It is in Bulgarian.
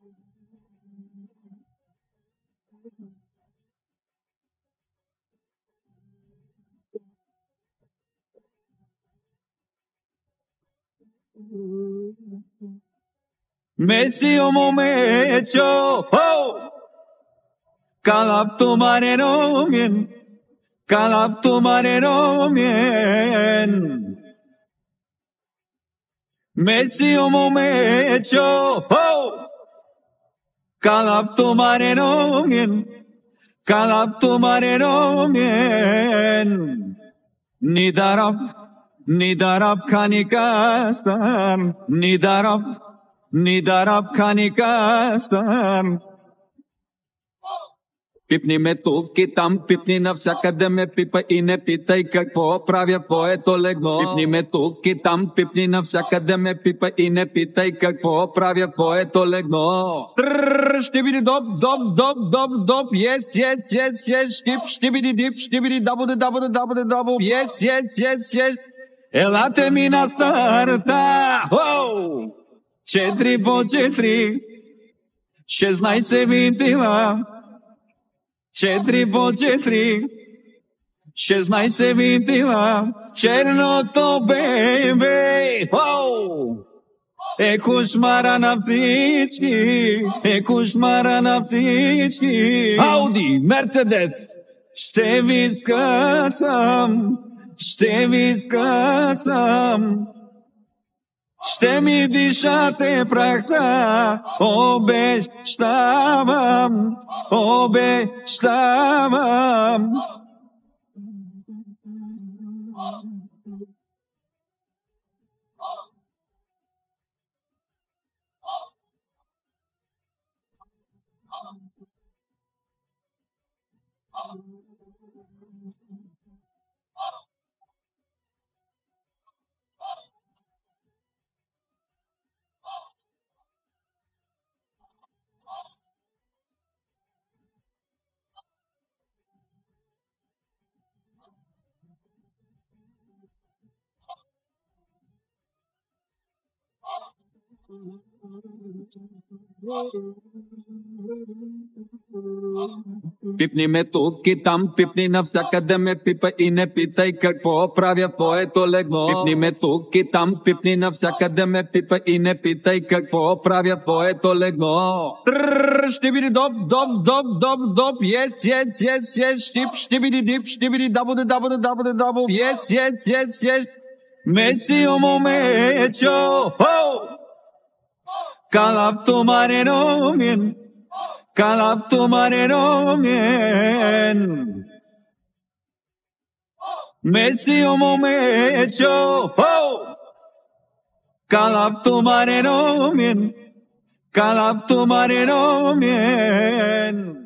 Messi o momecho, oh! Kalap tumare nomien, kalap tumare nomien. Messi o momecho, oh! Kalap tumare nomien, kalap tumare nomien. Nidarab kanikastan, Nidarab kanikastan. Пипни ме тук и там, пипни навсякъде ме пипа и не питай какво правя в твоето легло. Пипни ме тук и там, пипни навсякъде ме пипа и не питай какво правя в твоето легло. Ще биди доп, yes, ще биди дип, ще биди дабо, yes. Елате ми на старта, 4 по 4, 16 винтила. 4 по 4, 16 винтила, черното бебе, е кошмара на всички, кошмара на всички. Ауди, Мерцедес, ще ви скъсам, ще ми дишате прахта, обещавам. Пипни ме тук и там, пипни навсякъде ме пипа и не питай какво правя в твоето легло. Пипни ме тук и там, пипни навсякъде ме пипа и не питай какво правя в твоето легло. Ще биди доп, yes, ще биди дип, ще биди дабо, yes. Меси о момечо, kalap tumare nomien, kalap tumare nomien. Messi o momecho, kalap tumare nomien, kalap tumare nomien.